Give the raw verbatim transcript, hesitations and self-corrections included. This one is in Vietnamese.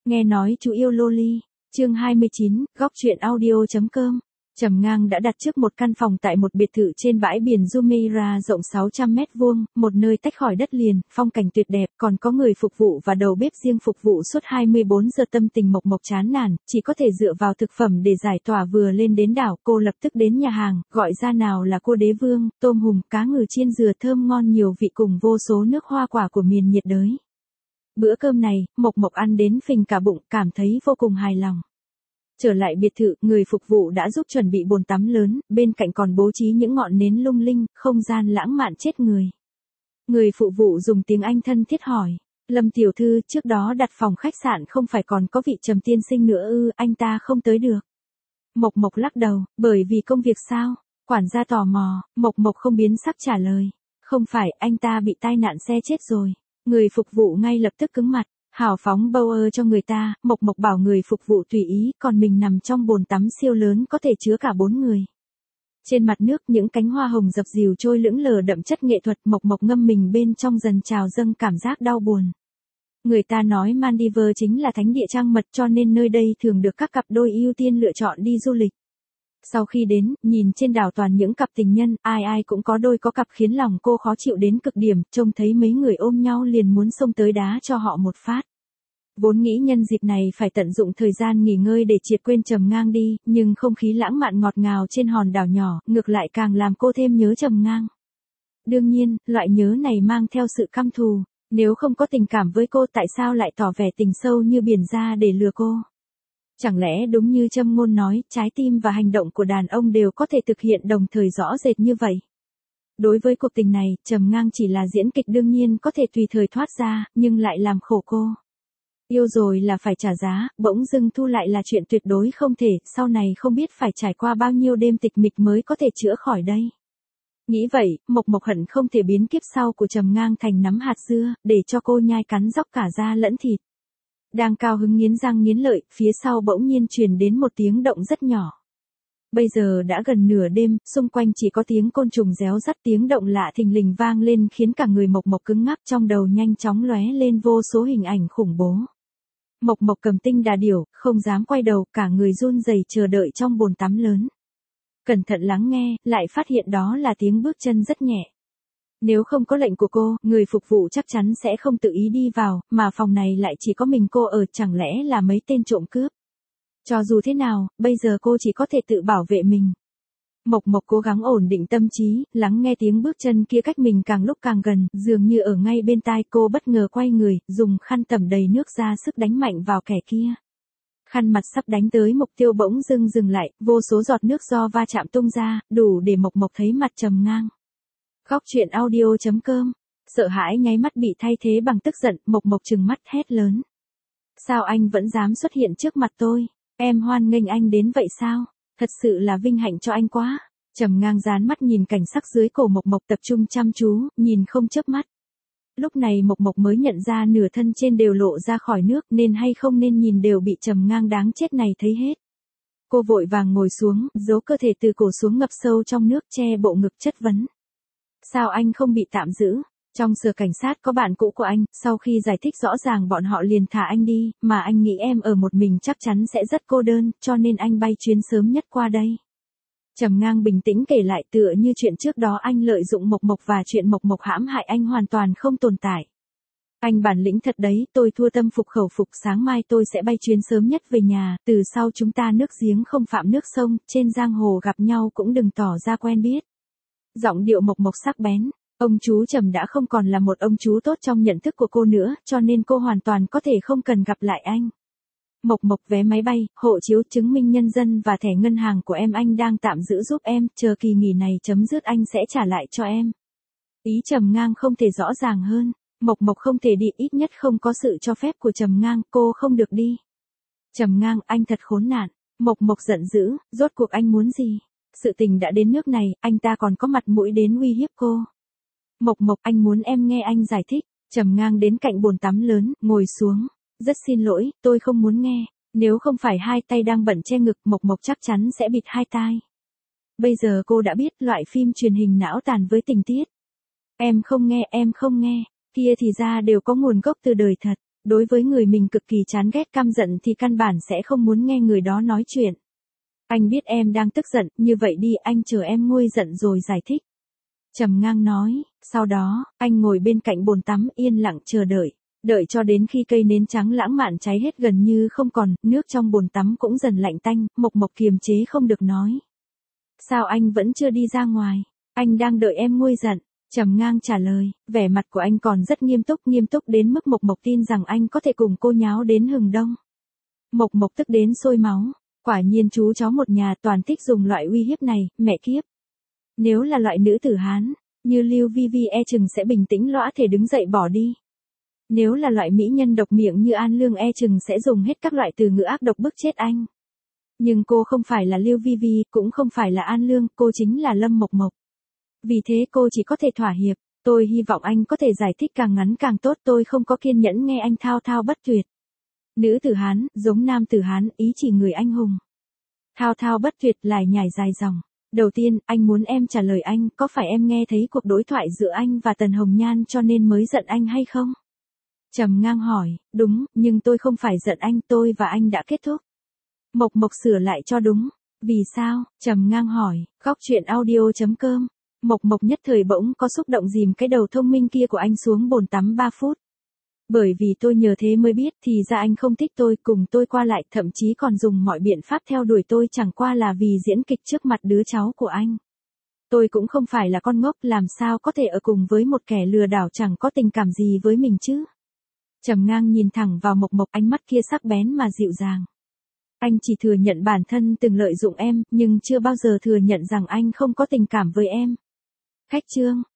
Nghe nói chú yêu loli. Chương hai mươi chín, góc truyện audio.com. Trầm Ngang đã đặt trước một căn phòng tại một biệt thự trên bãi biển Jumeirah rộng sáu trăm mét vuông, một nơi tách khỏi đất liền, phong cảnh tuyệt đẹp, còn có người phục vụ và đầu bếp riêng phục vụ suốt hai mươi bốn giờ. Tâm tình Mộc Mộc chán nản, chỉ có thể dựa vào thực phẩm để giải tỏa. Vừa lên đến đảo, cô lập tức đến nhà hàng, gọi ra nào là cô đế vương, tôm hùm, cá ngừ chiên dừa thơm ngon nhiều vị cùng vô số nước hoa quả của miền nhiệt đới. Bữa cơm này, Mộc Mộc ăn đến phình cả bụng, cảm thấy vô cùng hài lòng. Trở lại biệt thự, người phục vụ đã giúp chuẩn bị bồn tắm lớn, bên cạnh còn bố trí những ngọn nến lung linh, không gian lãng mạn chết người. Người phụ vụ dùng tiếng Anh thân thiết hỏi, Lâm tiểu thư, trước đó đặt phòng khách sạn không phải còn có vị Trầm tiên sinh nữa ư, anh ta không tới được. Mộc Mộc lắc đầu, bởi vì công việc sao? Quản gia tò mò, Mộc Mộc không biến sắc trả lời, không phải, anh ta bị tai nạn xe chết rồi. Người phục vụ ngay lập tức cứng mặt. Hào phóng bâu ơ cho người ta, Mộc Mộc bảo người phục vụ tùy ý, còn mình nằm trong bồn tắm siêu lớn có thể chứa cả bốn người. Trên mặt nước những cánh hoa hồng dập dìu trôi lững lờ đậm chất nghệ thuật. Mộc Mộc ngâm mình bên trong dần trào dâng cảm giác đau buồn. Người ta nói Maldives chính là thánh địa trăng mật, cho nên nơi đây thường được các cặp đôi ưu tiên lựa chọn đi du lịch. Sau khi đến, nhìn trên đảo toàn những cặp tình nhân, ai ai cũng có đôi có cặp khiến lòng cô khó chịu đến cực điểm, trông thấy mấy người ôm nhau liền muốn xông tới đá cho họ một phát. Vốn nghĩ nhân dịp này phải tận dụng thời gian nghỉ ngơi để triệt quên Trầm Ngang đi, nhưng không khí lãng mạn ngọt ngào trên hòn đảo nhỏ, ngược lại càng làm cô thêm nhớ Trầm Ngang. Đương nhiên, loại nhớ này mang theo sự căm thù, nếu không có tình cảm với cô tại sao lại tỏ vẻ tình sâu như biển ra để lừa cô? Chẳng lẽ đúng như châm ngôn nói, trái tim và hành động của đàn ông đều có thể thực hiện đồng thời rõ rệt như vậy? Đối với cuộc tình này, Trầm Ngang chỉ là diễn kịch đương nhiên có thể tùy thời thoát ra, nhưng lại làm khổ cô. Yêu rồi là phải trả giá, bỗng dưng thu lại là chuyện tuyệt đối không thể, sau này không biết phải trải qua bao nhiêu đêm tịch mịch mới có thể chữa khỏi đây. Nghĩ vậy, Mộc Mộc hận không thể biến kiếp sau của Trầm Ngang thành nắm hạt dưa, để cho cô nhai cắn róc cả da lẫn thịt. Đang cao hứng nghiến răng nghiến lợi, phía sau bỗng nhiên truyền đến một tiếng động rất nhỏ. Bây giờ đã gần nửa đêm, xung quanh chỉ có tiếng côn trùng réo rắt, tiếng động lạ thình lình vang lên khiến cả người Mộc Mộc cứng ngắc, trong đầu nhanh chóng lóe lên vô số hình ảnh khủng bố. Mộc Mộc cầm tinh đà điểu, không dám quay đầu, cả người run rẩy chờ đợi trong bồn tắm lớn. Cẩn thận lắng nghe, lại phát hiện đó là tiếng bước chân rất nhẹ. Nếu không có lệnh của cô, người phục vụ chắc chắn sẽ không tự ý đi vào, mà phòng này lại chỉ có mình cô ở, chẳng lẽ là mấy tên trộm cướp. Cho dù thế nào, bây giờ cô chỉ có thể tự bảo vệ mình. Mộc Mộc cố gắng ổn định tâm trí, lắng nghe tiếng bước chân kia cách mình càng lúc càng gần, dường như ở ngay bên tai cô. Bất ngờ quay người, dùng khăn tẩm đầy nước ra sức đánh mạnh vào kẻ kia. Khăn mặt sắp đánh tới mục tiêu bỗng dưng dừng lại, vô số giọt nước do va chạm tung ra, đủ để Mộc Mộc thấy mặt Trầm Ngang. Góc truyện audio.com. Sợ hãi nháy mắt bị thay thế bằng tức giận, Mộc Mộc trừng mắt hét lớn. Sao anh vẫn dám xuất hiện trước mặt tôi? Em hoan nghênh anh đến vậy sao? Thật sự là vinh hạnh cho anh quá. Trầm Ngang dán mắt nhìn cảnh sắc dưới cổ Mộc Mộc, tập trung chăm chú, nhìn không chớp mắt. Lúc này Mộc Mộc mới nhận ra nửa thân trên đều lộ ra khỏi nước, nên hay không nên nhìn đều bị Trầm Ngang đáng chết này thấy hết. Cô vội vàng ngồi xuống, giấu cơ thể từ cổ xuống ngập sâu trong nước, che bộ ngực chất vấn. Sao anh không bị tạm giữ? Trong sở cảnh sát có bạn cũ của anh, sau khi giải thích rõ ràng bọn họ liền thả anh đi, mà anh nghĩ em ở một mình chắc chắn sẽ rất cô đơn, cho nên anh bay chuyến sớm nhất qua đây. Trầm Ngang bình tĩnh kể lại, tựa như chuyện trước đó anh lợi dụng Mộc Mộc và chuyện Mộc Mộc hãm hại anh hoàn toàn không tồn tại. Anh bản lĩnh thật đấy, tôi thua tâm phục khẩu phục, sáng mai tôi sẽ bay chuyến sớm nhất về nhà, từ sau chúng ta nước giếng không phạm nước sông, trên giang hồ gặp nhau cũng đừng tỏ ra quen biết. Giọng điệu Mộc Mộc sắc bén. Ông chú Trầm đã không còn là một ông chú tốt trong nhận thức của cô nữa, cho nên cô hoàn toàn có thể không cần gặp lại anh. Mộc Mộc, vé máy bay, hộ chiếu, chứng minh nhân dân và thẻ ngân hàng của em anh đang tạm giữ giúp em, chờ kỳ nghỉ này chấm dứt anh sẽ trả lại cho em. Ý Trầm Ngang không thể rõ ràng hơn. Mộc Mộc không thể đi, ít nhất không có sự cho phép của Trầm Ngang, cô không được đi. Trầm Ngang, anh thật khốn nạn. Mộc Mộc giận dữ, rốt cuộc anh muốn gì? Sự tình đã đến nước này, anh ta còn có mặt mũi đến uy hiếp cô. Mộc Mộc, anh muốn em nghe anh giải thích. Trầm Ngang đến cạnh bồn tắm lớn, ngồi xuống. Rất xin lỗi, tôi không muốn nghe. Nếu không phải hai tay đang bận che ngực, Mộc Mộc chắc chắn sẽ bịt hai tai. Bây giờ cô đã biết loại phim truyền hình não tàn với tình tiết. Em không nghe, em không nghe. Kia thì ra đều có nguồn gốc từ đời thật. đối với người mình cực kỳ chán ghét căm giận thì căn bản sẽ không muốn nghe người đó nói chuyện. Anh biết em đang tức giận, như vậy đi anh chờ em nguôi giận rồi giải thích. Trầm Ngang nói, sau đó, anh ngồi bên cạnh bồn tắm yên lặng chờ đợi. Đợi cho đến khi cây nến trắng lãng mạn cháy hết gần như không còn, nước trong bồn tắm cũng dần lạnh tanh, Mộc Mộc kiềm chế không được nói. Sao anh vẫn chưa đi ra ngoài? Anh đang đợi em nguôi giận. Trầm Ngang trả lời, vẻ mặt của anh còn rất nghiêm túc, nghiêm túc đến mức Mộc Mộc tin rằng anh có thể cùng cô nháo đến hừng đông. Mộc Mộc tức đến sôi máu, quả nhiên chú chó một nhà toàn thích dùng loại uy hiếp này, mẹ kiếp. Nếu là loại nữ tử Hán, như Lưu Vi Vi e chừng sẽ bình tĩnh lõa thể đứng dậy bỏ đi. Nếu là loại mỹ nhân độc miệng như An Lương e chừng sẽ dùng hết các loại từ ngữ ác độc bức chết anh. Nhưng cô không phải là Lưu Vi Vi, cũng không phải là An Lương, cô chính là Lâm Mộc Mộc. Vì thế cô chỉ có thể thỏa hiệp, tôi hy vọng anh có thể giải thích càng ngắn càng tốt, tôi không có kiên nhẫn nghe anh thao thao bất tuyệt. Nữ tử Hán, giống nam tử Hán, ý chỉ người anh hùng. Thao thao bất tuyệt lại nhải dài dòng. Đầu tiên, anh muốn em trả lời anh, có phải em nghe thấy cuộc đối thoại giữa anh và Tần Hồng Nhan cho nên mới giận anh hay không? Trầm Ngang hỏi, đúng, nhưng tôi không phải giận anh, tôi và anh đã kết thúc. Mộc Mộc sửa lại cho đúng. Vì sao? Trầm Ngang hỏi, góc chuyện audio chấm com. Mộc Mộc nhất thời bỗng có xúc động dìm cái đầu thông minh kia của anh xuống bồn tắm ba phút. Bởi vì tôi nhờ thế mới biết thì ra anh không thích tôi, cùng tôi qua lại, thậm chí còn dùng mọi biện pháp theo đuổi tôi chẳng qua là vì diễn kịch trước mặt đứa cháu của anh. Tôi cũng không phải là con ngốc, làm sao có thể ở cùng với một kẻ lừa đảo chẳng có tình cảm gì với mình chứ. Trầm Ngang nhìn thẳng vào Mộc Mộc, ánh mắt kia sắc bén mà dịu dàng. Anh chỉ thừa nhận bản thân từng lợi dụng em, nhưng chưa bao giờ thừa nhận rằng anh không có tình cảm với em. Khách trương,